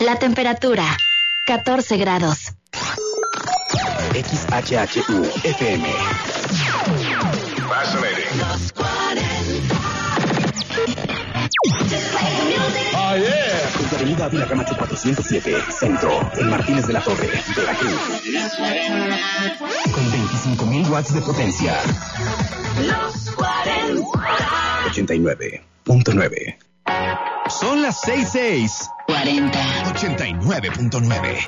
La temperatura, 14 grados. XHHU FM. Fascinating. Los 40. Oh, yeah. Desde Avenida Ávila Camacho 407, Centro, en Martínez de la Torre, Veracruz. Con 25,000 watts de potencia. Los 40. 89.9. Son las 6:06. 40. 89.9.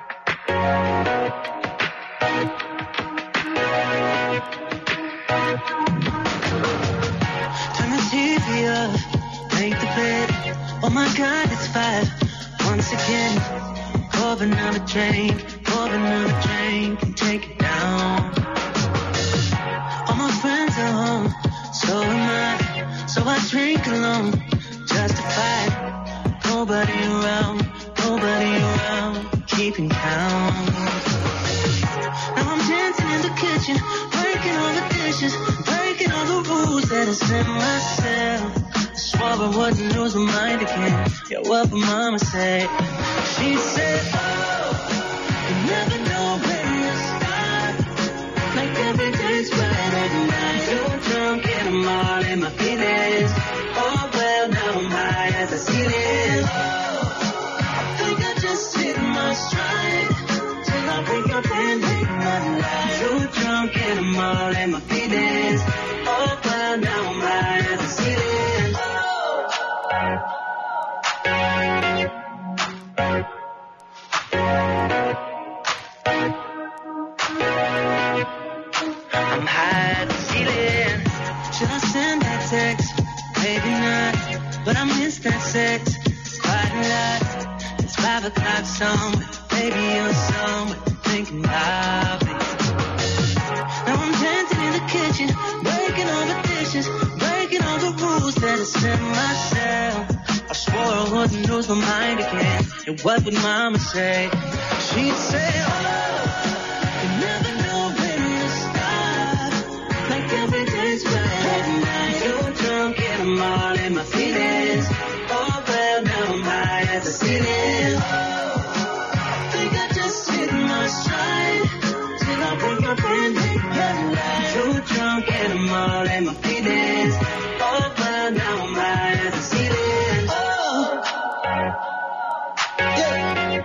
Turn the TV off, make the bed. Oh my God, it's 5. Once again, pour another drink, and take it down. All my friends are home, so am I. So I drink alone, justified. Nobody around, keeping count. Now I'm dancing in the kitchen, breaking all the dishes, breaking all the rules that I set myself. I swore I wouldn't lose my mind again. Yeah, what would mama say? She said, oh, you never know when to stop. Like every day's right every night. Too drunk and I'm all in my feelings. Oh well, now I'm high as a ceiling. Oh, I think I just hit my stride. Till I wake up and hate my life. Too drunk and I'm all in my feelings. Oh well, now I'm high as a ceiling. I'm high as a ceiling. Should I send that text? Maybe not, but I miss that sex. It's quite a lot. It's 5 o'clock somewhere. Maybe you're somewhere thinking about me. Now I'm dancing in the kitchen, breaking all the dishes, breaking all the rules that I set myself. I swore I wouldn't lose my mind again. And what would mama say? She'd say, oh, you never know when to stop. Like every day's right every night. Too drunk and I'm all in my feelings. Oh well, now I'm high as a ceiling. Oh, I think I just hit my stride. Till I wake up and hate my life. Too drunk and I'm all in my feelings. Oh well, now I'm high as a ceiling. Oh, yeah.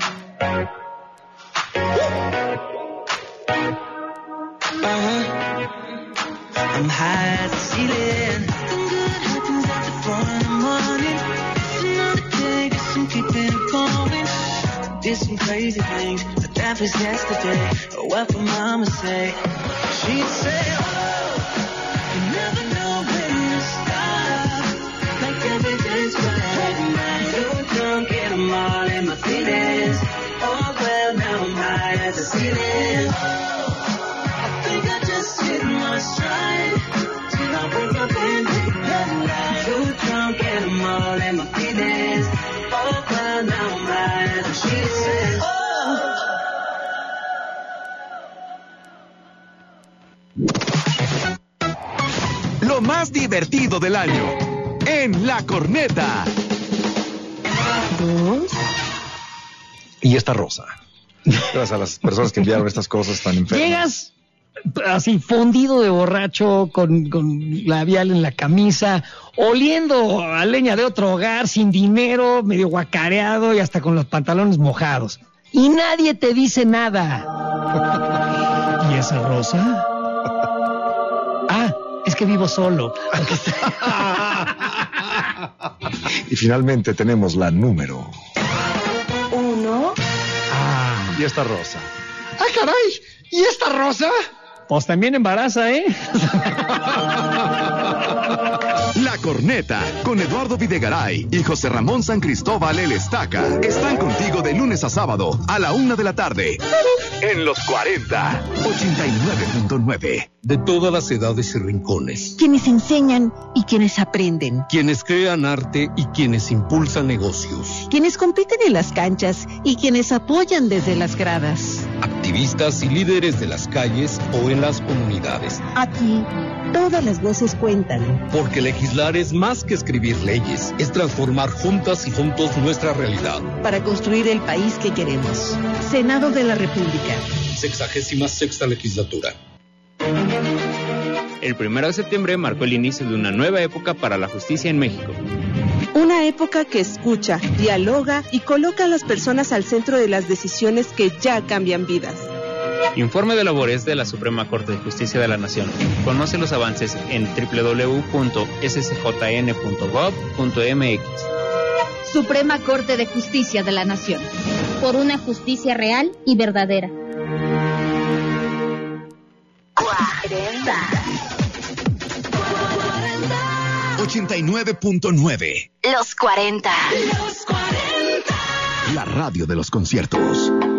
I'm high as a ceiling. Nothing good happens after 4 in the morning. It's another day, guess I'm keeping it going. Did some crazy things, but that was yesterday. But what would mama say? She'd say, oh, you never know when to stop. Like every day's right every night. Too drunk and I'm all in my feelings. Oh well, now I'm high as a ceiling. I think I just hit my stride. Till I wake up and hit that light. Too drunk and I'm all in my feelings. Oh well, now I'm high as a ceiling. Oh. Lo más divertido del año en La Corneta. Y esta rosa. Gracias a las personas que enviaron estas cosas tan enfermas. Llegas así fundido de borracho, con labial en la camisa, oliendo a leña de otro hogar, sin dinero, medio guacareado y hasta con los pantalones mojados. Y nadie te dice nada. ¿Y esa rosa? Ah, es que vivo solo. Y finalmente tenemos la número 1. Y esta rosa. ¡Ay, caray! ¿Y esta rosa? Pues también embaraza, ¿eh? La Corneta, con Eduardo Videgaray y José Ramón San Cristóbal el Estaca, están contigo de lunes a sábado a la 1 de la tarde. En los 40, 89.9. De todas las edades y rincones. Quienes enseñan y quienes aprenden. Quienes crean arte y quienes impulsan negocios. Quienes compiten en las canchas y quienes apoyan desde las gradas. activistas y líderes de las calles o en las comunidades. Aquí, todas las voces cuentan. Porque legislar es más que escribir leyes, es transformar juntas y juntos nuestra realidad. Para construir el país que queremos. Senado de la República. 66ª legislatura. El 1 de septiembre marcó el inicio de una nueva época para la justicia en México. Una época que escucha, dialoga y coloca a las personas al centro de las decisiones que ya cambian vidas. Informe de labores de la Suprema Corte de Justicia de la Nación. Conoce los avances en www.scjn.gov.mx. Suprema Corte de Justicia de la Nación. Por una justicia real y verdadera. 89.9. Los 40. La radio de los conciertos.